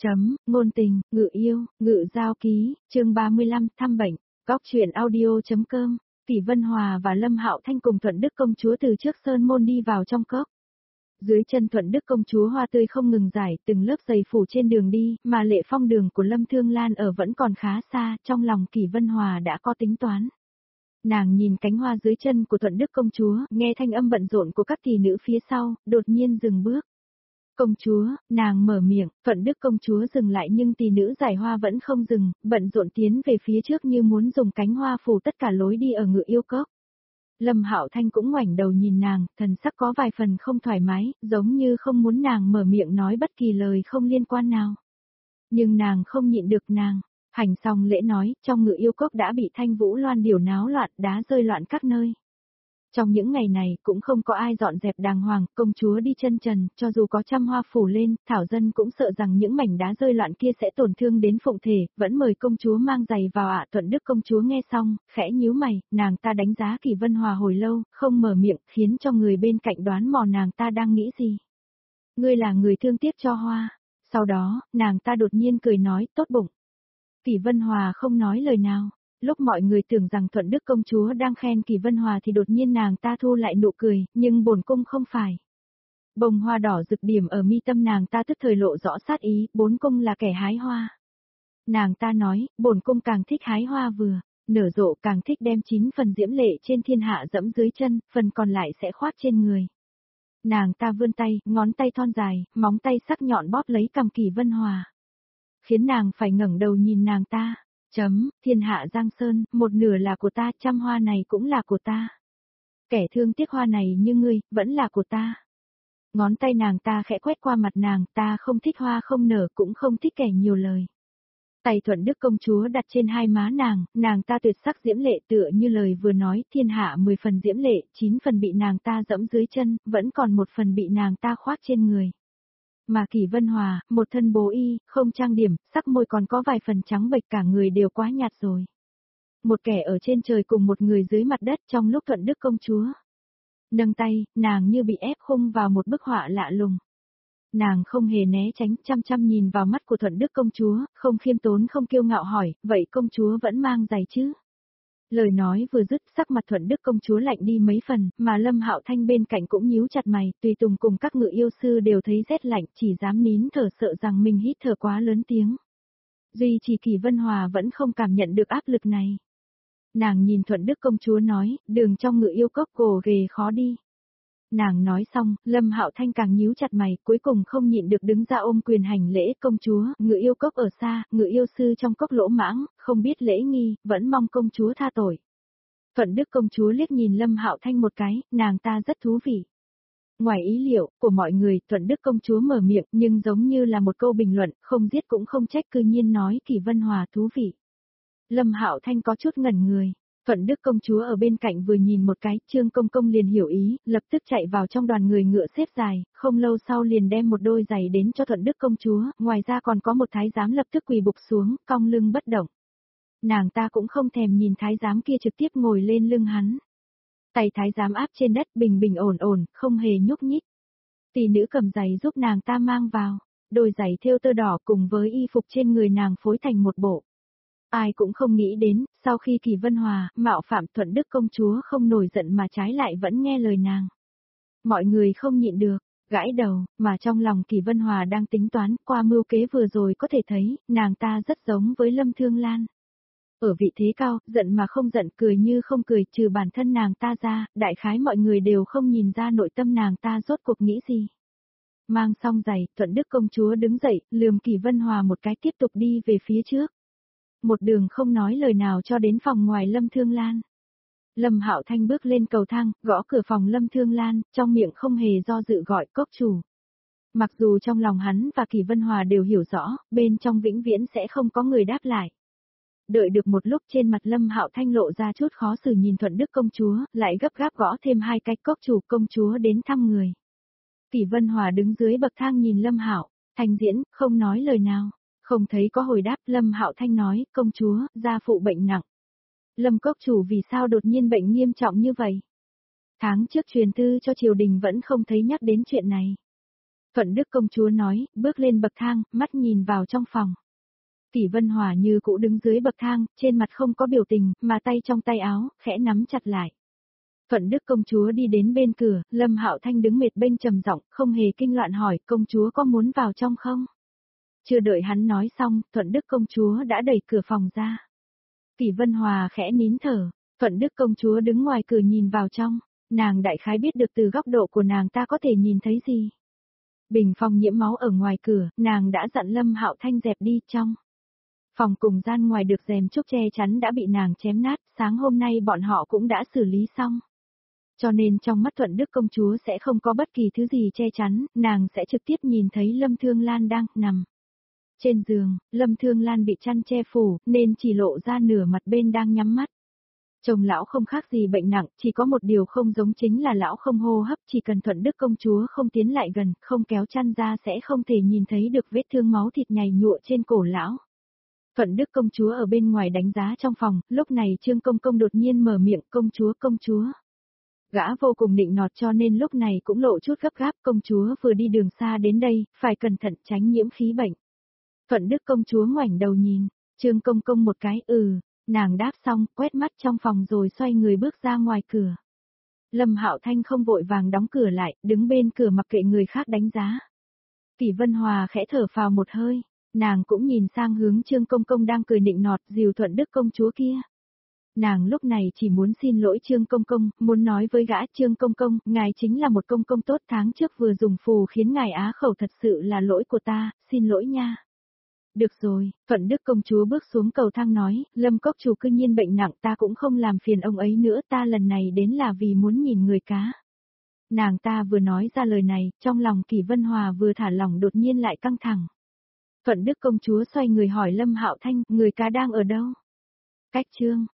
Ngôn tình, ngự yêu, ngự giao ký, chương 35, thăm bệnh, góc truyện audio.com, Kỷ Vân Hòa và Lâm Hạo Thanh cùng Thuận Đức công chúa từ trước sơn môn đi vào trong cốc. Dưới chân Thuận Đức công chúa hoa tươi không ngừng rải từng lớp dày phủ trên đường đi, mà lệ phong đường của Lâm Thương Lan ở vẫn còn khá xa, trong lòng Kỷ Vân Hòa đã có tính toán. Nàng nhìn cánh hoa dưới chân của Thuận Đức công chúa, nghe thanh âm bận rộn của các tỷ nữ phía sau, đột nhiên dừng bước. Công chúa, nàng mở miệng, Thuận Đức công chúa dừng lại nhưng tỷ nữ giải hoa vẫn không dừng, bận rộn tiến về phía trước như muốn dùng cánh hoa phủ tất cả lối đi ở Ngự Yêu Cốc. Lâm Hạo Thanh cũng ngoảnh đầu nhìn nàng, thần sắc có vài phần không thoải mái, giống như không muốn nàng mở miệng nói bất kỳ lời không liên quan nào. Nhưng nàng không nhịn được nàng. Hành xong lễ nói, trong Ngự Yêu Cốc đã bị Thanh Vũ Loan điểu náo loạn, đá rơi loạn các nơi. Trong những ngày này cũng không có ai dọn dẹp đàng hoàng, công chúa đi chân trần, cho dù có trăm hoa phủ lên, thảo dân cũng sợ rằng những mảnh đá rơi loạn kia sẽ tổn thương đến phụng thể, vẫn mời công chúa mang giày vào ạ. Thuận Đức công chúa nghe xong, khẽ nhíu mày, nàng ta đánh giá Kỷ Vân Hòa hồi lâu, không mở miệng, khiến cho người bên cạnh đoán mò nàng ta đang nghĩ gì. Ngươi là người thương tiếc cho hoa. Sau đó, nàng ta đột nhiên cười nói, tốt bụng. Kỷ Vân Hòa không nói lời nào. Lúc mọi người tưởng rằng Thuận Đức công chúa đang khen Kỷ Vân Hòa thì đột nhiên nàng ta thu lại nụ cười, nhưng bổn cung không phải. Bông hoa đỏ rực điểm ở mi tâm nàng ta tức thời lộ rõ sát ý, bốn cung là kẻ hái hoa. Nàng ta nói, bổn cung càng thích hái hoa vừa, nở rộ càng thích đem 9 phần diễm lệ trên thiên hạ dẫm dưới chân, phần còn lại sẽ khoác trên người. Nàng ta vươn tay, ngón tay thon dài, móng tay sắc nhọn bóp lấy cằm Kỷ Vân Hòa. Khiến nàng phải ngẩng đầu nhìn nàng ta. Thiên hạ Giang Sơn, một nửa là của ta, trăm hoa này cũng là của ta. Kẻ thương tiếc hoa này như ngươi, vẫn là của ta. Ngón tay nàng ta khẽ quét qua mặt nàng, ta không thích hoa không nở, cũng không thích kẻ nhiều lời. Tay Thuận Đức công chúa đặt trên hai má nàng ta tuyệt sắc diễm lệ tựa như lời vừa nói, thiên hạ 10 phần diễm lệ, 9 phần bị nàng ta dẫm dưới chân, vẫn còn 1 phần bị nàng ta khoác trên người. Mà Kỷ Vân Hòa, một thân bố y, không trang điểm, sắc môi còn có vài phần trắng bệch, cả người đều quá nhạt rồi. Một kẻ ở trên trời cùng một người dưới mặt đất trong lúc Thuận Đức công chúa nâng tay, nàng như bị ép khung vào một bức họa lạ lùng. Nàng không hề né tránh, chăm chăm nhìn vào mắt của Thuận Đức công chúa, không khiêm tốn không kiêu ngạo hỏi, vậy công chúa vẫn mang giày chứ? Lời nói vừa dứt, sắc mặt Thuận Đức công chúa lạnh đi mấy phần, mà Lâm Hạo Thanh bên cạnh cũng nhíu chặt mày, tùy tùng cùng các ngự yêu sư đều thấy rét lạnh, chỉ dám nín thở sợ rằng mình hít thở quá lớn tiếng. Duy chỉ Kỷ Vân Hòa vẫn không cảm nhận được áp lực này. Nàng nhìn Thuận Đức công chúa nói, đường trong Ngự Yêu Cốc gồ ghề khó đi. Nàng nói xong, Lâm Hạo Thanh càng nhíu chặt mày, cuối cùng không nhịn được đứng ra ôm quyền hành lễ, công chúa, Ngự Yêu Cốc ở xa, ngự yêu sư trong cốc lỗ mãng, không biết lễ nghi, vẫn mong công chúa tha tội. Thuận Đức công chúa liếc nhìn Lâm Hạo Thanh một cái, nàng ta rất thú vị. Ngoài ý liệu của mọi người, Thuận Đức công chúa mở miệng, nhưng giống như là một câu bình luận, không giết cũng không trách, cư nhiên nói Kỷ Vân Hòa thú vị. Lâm Hạo Thanh có chút ngẩn người. Thuận Đức công chúa ở bên cạnh vừa nhìn một cái, Trương Công Công liền hiểu ý, lập tức chạy vào trong đoàn người ngựa xếp dài, không lâu sau liền đem một đôi giày đến cho Thuận Đức công chúa, ngoài ra còn có một thái giám lập tức quỳ bục xuống, cong lưng bất động. Nàng ta cũng không thèm nhìn thái giám kia trực tiếp ngồi lên lưng hắn. Tay thái giám áp trên đất bình bình ổn ổn, không hề nhúc nhích. Tỷ nữ cầm giày giúp nàng ta mang vào, đôi giày thêu tơ đỏ cùng với y phục trên người nàng phối thành một bộ. Ai cũng không nghĩ đến, sau khi Kỷ Vân Hòa, mạo phạm Thuận Đức công chúa không nổi giận mà trái lại vẫn nghe lời nàng. Mọi người không nhịn được, gãi đầu, mà trong lòng Kỷ Vân Hòa đang tính toán, qua mưu kế vừa rồi có thể thấy, nàng ta rất giống với Lâm Thương Lan. Ở vị thế cao, giận mà không giận, cười như không cười, trừ bản thân nàng ta ra, đại khái mọi người đều không nhìn ra nội tâm nàng ta rốt cuộc nghĩ gì. Mang xong giày, Thuận Đức công chúa đứng dậy, lườm Kỷ Vân Hòa một cái tiếp tục đi về phía trước. Một đường không nói lời nào cho đến phòng ngoài Lâm Thương Lan. Lâm Hạo Thanh bước lên cầu thang, gõ cửa phòng Lâm Thương Lan, trong miệng không hề do dự gọi cốc chủ. Mặc dù trong lòng hắn và Kỷ Vân Hòa đều hiểu rõ, bên trong vĩnh viễn sẽ không có người đáp lại. Đợi được một lúc trên mặt Lâm Hạo Thanh lộ ra chút khó xử nhìn Thuận Đức công chúa, lại gấp gáp gõ thêm 2 cái cốc chủ công chúa đến thăm người. Kỷ Vân Hòa đứng dưới bậc thang nhìn Lâm Hạo Thanh diễn, không nói lời nào. Không thấy có hồi đáp, Lâm Hạo Thanh nói, công chúa, gia phụ bệnh nặng. Lâm cốc chủ vì sao đột nhiên bệnh nghiêm trọng như vậy? Tháng trước truyền thư cho triều đình vẫn không thấy nhắc đến chuyện này. Thuận Đức công chúa nói, bước lên bậc thang, mắt nhìn vào trong phòng. Tỷ Vân Hòa như cũ đứng dưới bậc thang, trên mặt không có biểu tình, mà tay trong tay áo, khẽ nắm chặt lại. Thuận Đức công chúa đi đến bên cửa, Lâm Hạo Thanh đứng mệt bênh trầm giọng, không hề kinh loạn hỏi, công chúa có muốn vào trong không? Chưa đợi hắn nói xong, Thuận Đức công chúa đã đẩy cửa phòng ra. Tỷ Vân Hòa khẽ nín thở, Thuận Đức công chúa đứng ngoài cửa nhìn vào trong, nàng đại khái biết được từ góc độ của nàng ta có thể nhìn thấy gì. Bình phong nhiễm máu ở ngoài cửa, nàng đã dặn Lâm Hạo Thanh dẹp đi trong. Phòng cùng gian ngoài được rèm trúc che chắn đã bị nàng chém nát, sáng hôm nay bọn họ cũng đã xử lý xong. Cho nên trong mắt Thuận Đức công chúa sẽ không có bất kỳ thứ gì che chắn, nàng sẽ trực tiếp nhìn thấy Lâm Thương Lan đang nằm. Trên giường, Lâm Thương Lan bị chăn che phủ, nên chỉ lộ ra nửa mặt bên đang nhắm mắt. Chồng lão không khác gì bệnh nặng, chỉ có một điều không giống chính là lão không hô hấp, chỉ cần Thuận Đức công chúa không tiến lại gần, không kéo chăn ra sẽ không thể nhìn thấy được vết thương máu thịt nhầy nhụa trên cổ lão. Thuận Đức công chúa ở bên ngoài đánh giá trong phòng, lúc này Trương Công Công đột nhiên mở miệng, công chúa. Gã vô cùng nịnh nọt cho nên lúc này cũng lộ chút gấp gáp, công chúa vừa đi đường xa đến đây, phải cẩn thận tránh nhiễm khí bệnh. Thuận Đức công chúa ngoảnh đầu nhìn, Trương Công Công một cái, nàng đáp xong, quét mắt trong phòng rồi xoay người bước ra ngoài cửa. Lâm Hạo Thanh không vội vàng đóng cửa lại, đứng bên cửa mặc kệ người khác đánh giá. Tỷ Vân Hòa khẽ thở phào một hơi, nàng cũng nhìn sang hướng Trương Công Công đang cười nịnh nọt dìu Thuận Đức công chúa kia. Nàng lúc này chỉ muốn xin lỗi Trương Công Công, muốn nói với gã Trương Công Công, ngài chính là một công công tốt, tháng trước vừa dùng phù khiến ngài á khẩu, thật sự là lỗi của ta, xin lỗi nha. Được rồi, Thuận Đức công chúa bước xuống cầu thang nói, Lâm Cốc chủ cư nhiên bệnh nặng, ta cũng không làm phiền ông ấy nữa, ta lần này đến là vì muốn nhìn người cá. Nàng ta vừa nói ra lời này, trong lòng Kỷ Vân Hòa vừa thả lỏng đột nhiên lại căng thẳng. Thuận Đức công chúa xoay người hỏi Lâm Hạo Thanh, người cá đang ở đâu? Cách Trương